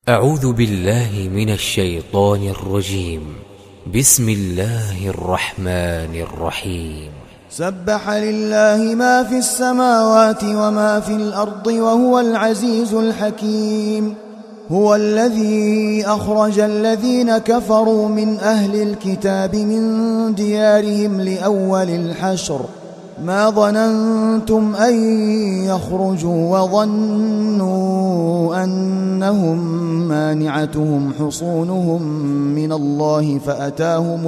أعوذ بالله من الشيطان الرجيم. بسم الله الرحمن الرحيم. سبح لله ما في السماوات وما في الأرض وهو العزيز الحكيم. هو الذي أخرج الذين كفروا من أهل الكتاب من ديارهم لأول الحشر ما ظننتم أن يخرجوا وظنوا أنهم مانعتهم حصونهم من الله فأتاهم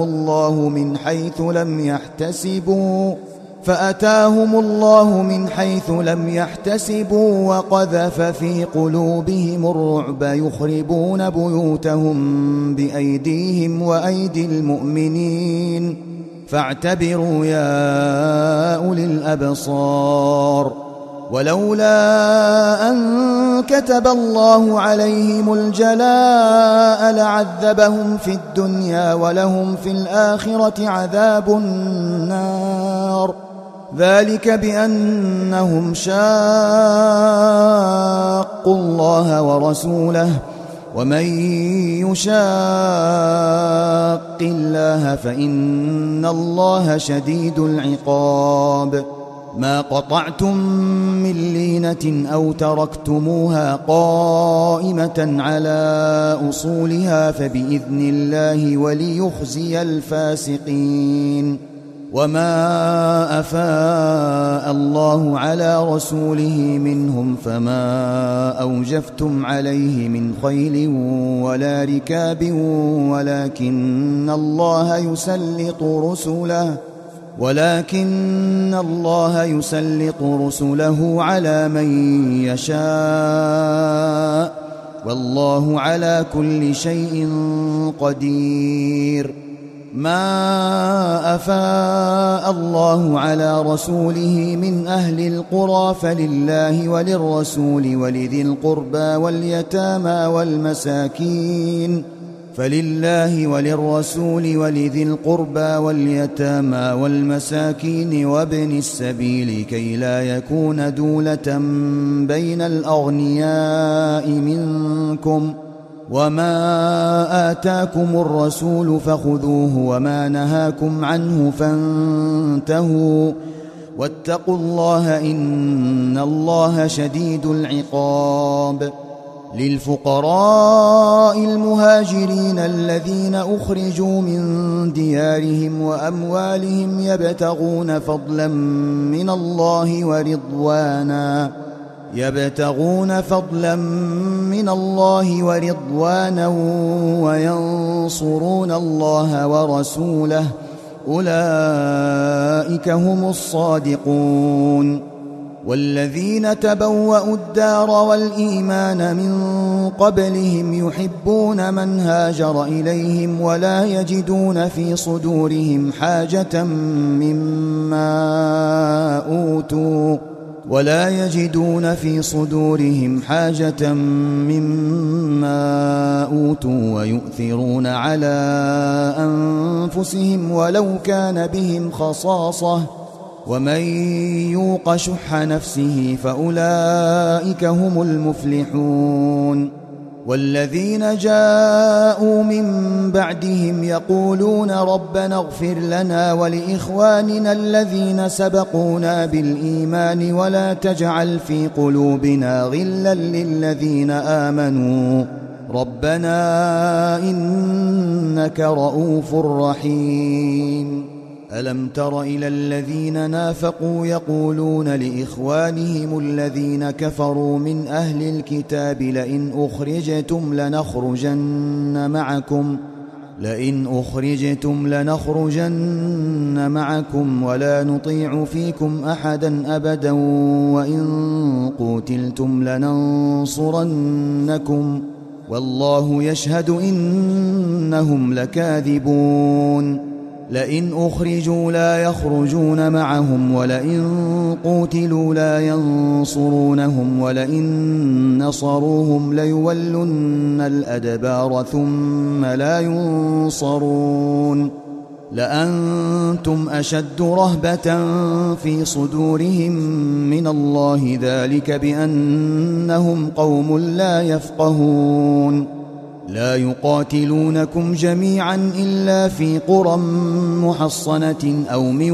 الله من حيث لم يحتسبوا وقذف في قلوبهم الرعب يخربون بيوتهم بأيديهم وأيدي المؤمنين فاعتبروا يا أولي الأبصار. ولولا أن كتب الله عليهم الجلاء لعذبهم في الدنيا ولهم في الآخرة عذاب النار ذلك بأنهم شاقوا الله ورسوله ومن يشاق الله فإن الله شديد العقاب. ما قطعتم من لينة أو تركتموها قائمة على أصولها فبإذن الله وليخزي الفاسقين. وما أفاء الله على رسوله منهم فما أوجفتم عليه من خيل ولا ركاب ولكن الله يسلط رسله على من يشاء والله على كل شيء قدير. ما أفاء الله على رسوله من أهل القرى فلله وللرسول ولذي القربى واليتامى والمساكين وابن السبيل كي لا يكون دولة بين الأغنياء منكم. وما آتاكم الرسول فخذوه وما نهاكم عنه فانتهوا واتقوا الله إن الله شديد العقاب. للفقراء المهاجرين الذين أخرجوا من ديارهم وأموالهم يبتغون فضلا من الله ورضوانا وينصرون الله ورسوله أولئك هم الصادقون. والذين تبوأوا الدار والإيمان من قبلهم يحبون من هاجر إليهم ولا يجدون في صدورهم حاجة مما أوتوا ويؤثرون على أنفسهم ولو كان بهم خصاصة ومن يوق شح نفسه فأولئك هم المفلحون. والذين جاءوا من بعدهم يقولون ربنا اغفر لنا ولإخواننا الذين سبقونا بالإيمان ولا تجعل في قلوبنا غلا للذين آمنوا ربنا إنك رؤوف رحيم. ألم تر إلى الذين نافقوا يقولون لإخوانهم الذين كفروا من أهل الكتاب لئن أخرجتم لنخرجن معكم ولا نطيع فيكم أحدا أبدا وإن قوتلتم لننصرنكم والله يشهد إنهم لكاذبون. لئن أخرجوا لا يخرجون معهم ولئن قوتلوا لا ينصرونهم ولئن نصروهم ليولن الأدبار ثم لا ينصرون. لأنتم أشد رهبة في صدورهم من الله، ذلك بأنهم قوم لا يفقهون. لا يقاتلونكم جميعا إلا في قرى محصنة أو من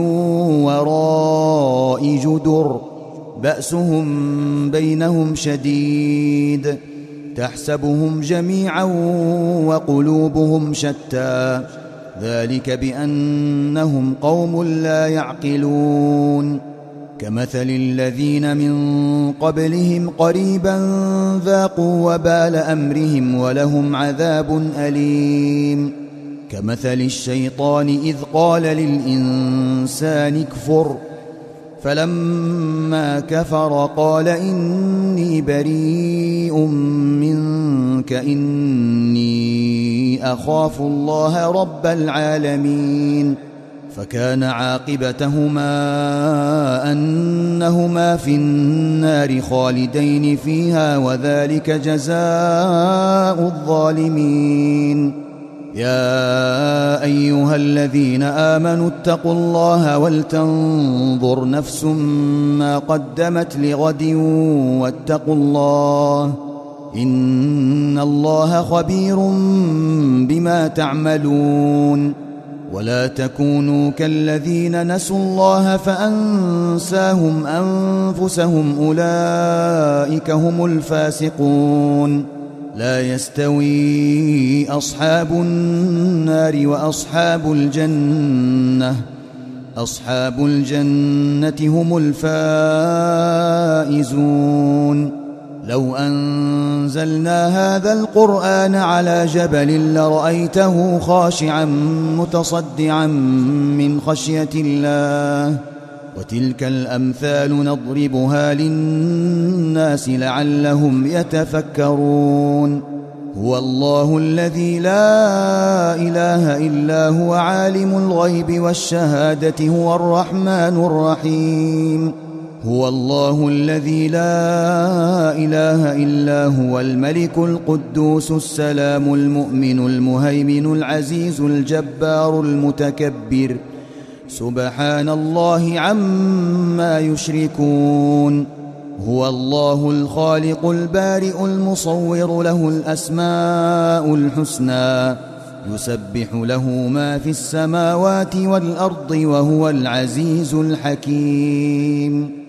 وراء جدر، بأسهم بينهم شديد، تحسبهم جميعا وقلوبهم شتى، ذلك بأنهم قوم لا يعقلون. كمثل الذين من قبلهم قريبا ذاقوا وبال أمرهم ولهم عذاب أليم. كمثل الشيطان إذ قال للإنسان اكفر، فلما كفر قال إني بريء منك إني أخاف الله رب العالمين. فكان عاقبتهما أنهما في النار خالدين فيها، وذلك جزاء الظالمين. يا أيها الذين آمنوا اتقوا الله ولتنظر نفس ما قدمت لغد واتقوا الله إن الله خبير بما تعملون. ولا تكونوا كالذين نسوا الله فأنساهم أنفسهم، أولئك هم الفاسقون. لا يستوي أصحاب النار وأصحاب الجنة، أصحاب الجنة هم الفائزون. لو أنزلنا هذا القرآن على جبل لرأيته خاشعا متصدعا من خشية الله. وتلك الأمثال نضربها للناس لعلهم يتفكرون. هو الله الذي لا إله إلا هو عالم الغيب والشهادة، هو الرحمن الرحيم. هو الله الذي لا إله إلا هو الملك القدوس السلام المؤمن المهيمن العزيز الجبار المتكبر، سبحان الله عما يشركون. هو الله الخالق البارئ المصور، له الأسماء الحسنى، يسبح له ما في السماوات والأرض، وهو العزيز الحكيم.